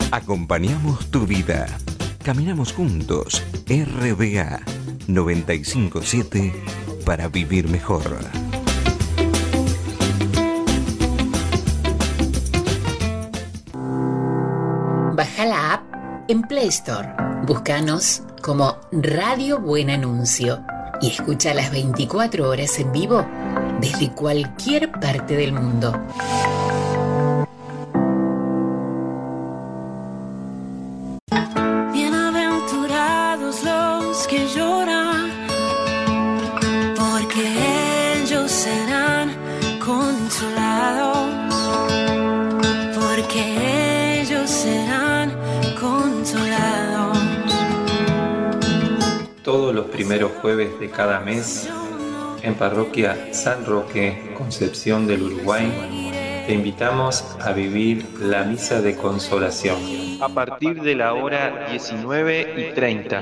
Acompañamos tu vida. Caminamos juntos. RBA 957 para vivir mejor. Baja la app en Play Store. Búscanos como Radio Buen Anuncio y escucha las 24 horas en vivo desde cualquier parte del mundo. Bienaventurados los que lloran, porque ellos serán consolados, porque ellos serán consolados. Todos los primeros jueves de cada mes, en Parroquia San Roque, Concepción del Uruguay, te invitamos a vivir la Misa de Consolación a partir de la hora 19:30.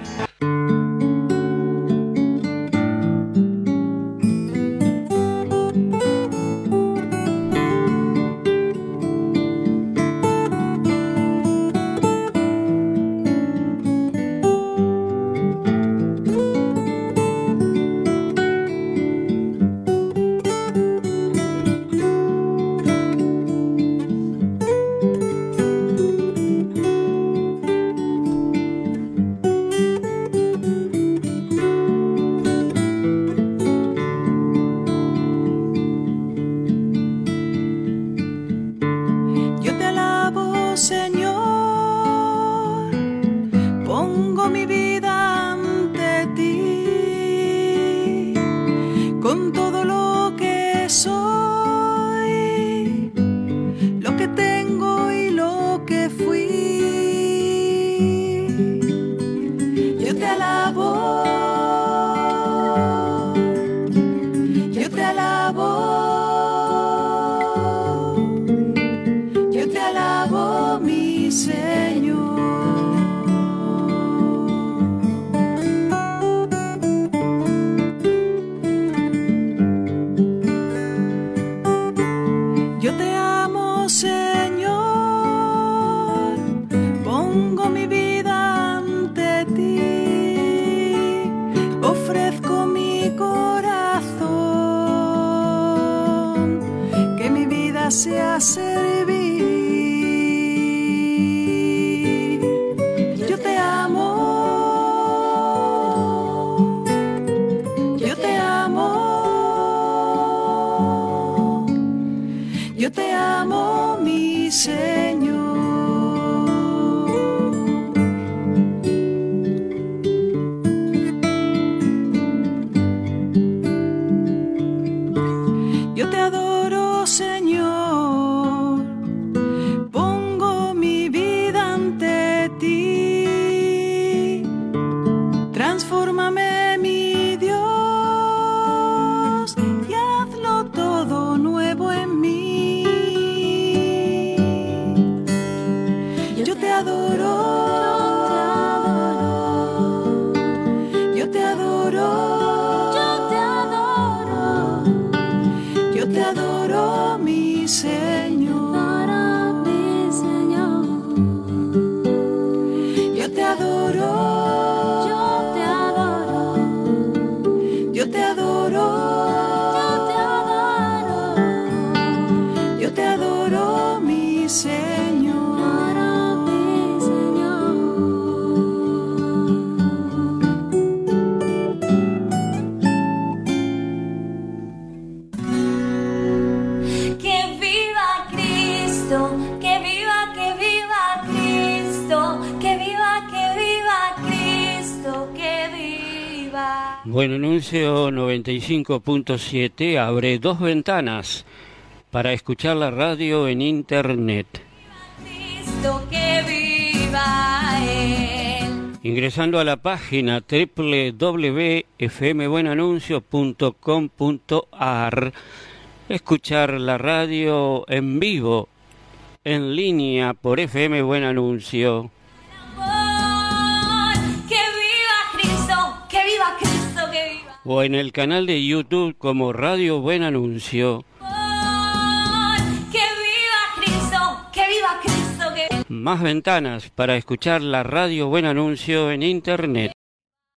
Sea servir. Yo te amo, yo te amo, yo te amo, mi Señor. Yo te adoro, Señor. Transfórmame, mi Dios, y hazlo todo nuevo en mí. Yo te adoro, yo te adoro, yo te adoro, mi Señor, yo te adoro. Yo te adoro, yo te adoro, mi Señor, mi Señor. Que viva Cristo, que viva Cristo, que viva Cristo, que viva. Buen Anuncio 95.7 abre dos ventanas para escuchar la radio en internet. Cristo, que viva Él. Ingresando a la página www.fmbuenanuncio.com.ar, escuchar la radio en vivo, en línea por FM Buen Anuncio. O en el canal de YouTube como Radio Buen Anuncio. Que viva Cristo, que viva Cristo, Más ventanas para escuchar la radio Buen Anuncio en internet.